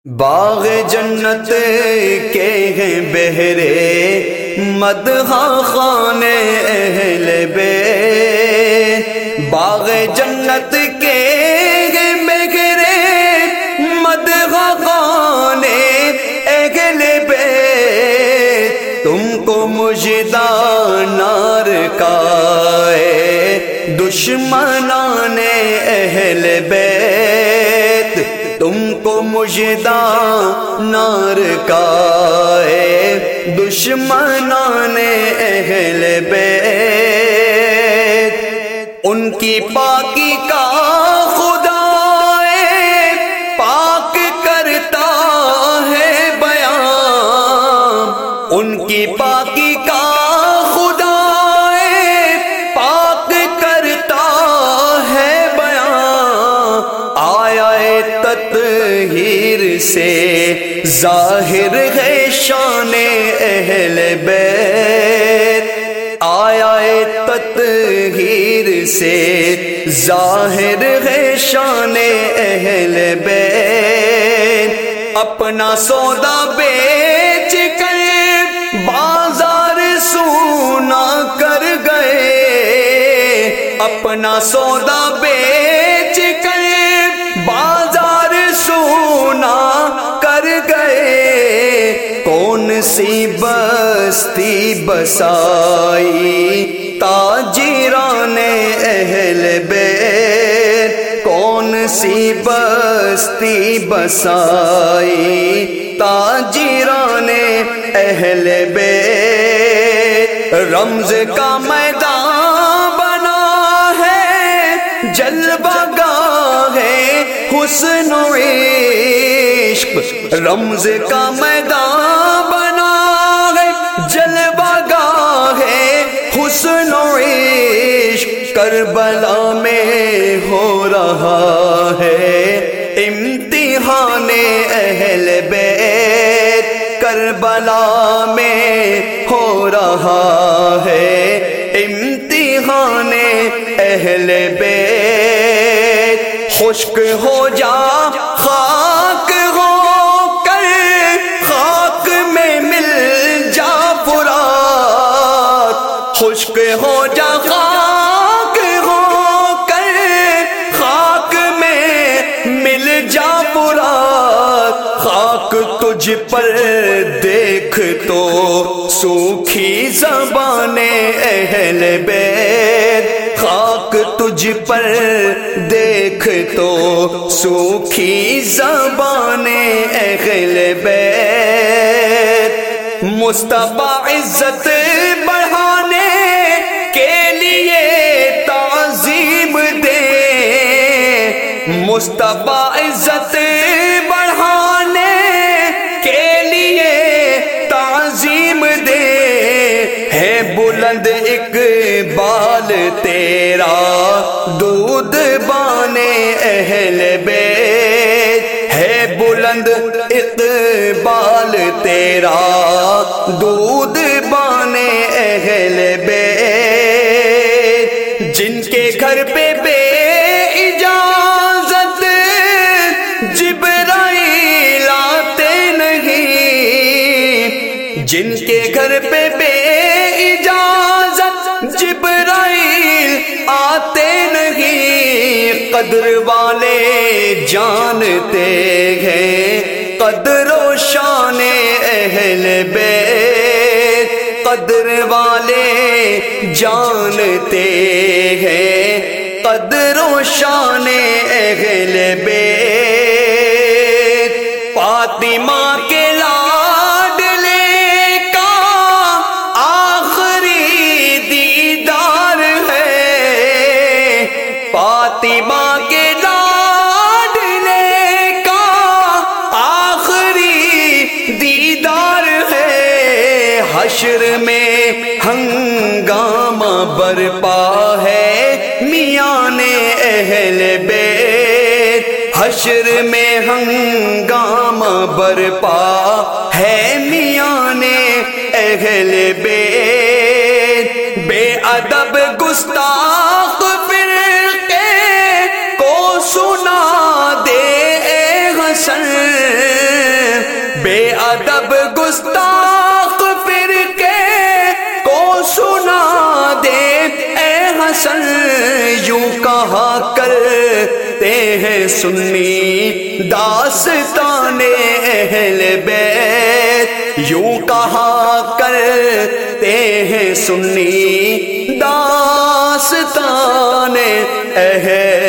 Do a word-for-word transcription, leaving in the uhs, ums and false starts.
باغ جنت کے ہیں بہرے مدح خانے اہل بیت، باغ جنت کے ہیں بہرے مدح خانے اہل بیت، تم کو مژدہ نار کا ہے دشمنان اہل بیت، تم کو مژدہ نار کا ہے دشمنان اہل بیت، ان کی پاکی کا خدا پاک کرتا ہے بیان، ان کی پاکی کا خدا پاک کرتا ہے بیان، آیا تطہیر سے ظاہر ہے شان اہل بیت، آیا تطہیر سے ظاہر ہے شان اہل بیت، اپنا سودا بیچ کر بازار سونا کر گئے، اپنا سودا بیچ کر بازار سونا کر گئے، کون سی بستی بسائی تاجران اہل بیت، کون سی بستی بسائی تاجران اہل بیت، رمز کا میدان بنا ہے جلوہ گاہ حسن و عشق، رمز کا میدان بنا ہے جلوہ گاہ حسن و عشق، کربلا میں ہو رہا ہے امتحان اہل بیت، کربلا میں ہو رہا ہے امتحان اہل بیت، خشک ہو جا خاک ہو کر خاک میں مل جا فرات، خشک ہو جا خاک ہو کر خاک میں مل جا فرات، خاک تجھ پر دیکھ تو سوکھی زبان اہل بیت، خاک تجھ پر دیکھ تو سوکھی زبان اہل بیت، مصطفیٰ عزت بڑھانے کے لیے تعظیم دے، مصطفیٰ عزت بڑھانے کے لیے تعظیم دے، ہے بلند اقبال تیرا دودھ بانے اہل بیت، ہے بلند اقبال تیرا دودھ بانے اہل بیت، جن کے گھر پہ بے اجازت جبرائیل آتے نہیں، جن کے گھر پہ بے اجازت جبرائیل آتے نہیں، قدر والے جانتے ہیں قدر و شان اہل بیت، قدر والے جانتے ہیں قدر و شان اہل بیت، فاطمہ کے لاڈلے کا آخری دیدار ہے، فاطمہ کے لاڈلے کا آخری دیدار ہے، حشر میں ہنگامہ برپا ہے میان اہل بیت، حشر میں ہنگامہ برپا ہے میان اہل بیت، بے ادب گستاخ فرقے کو سنا دے اے حسن بے ادب گستاخ فرقے کو سنا دے اے حسن، یوں کہا کرتے ہیں سنی داستان اہل بیت، یوں کہا کرتے ہیں سنی داستان اہل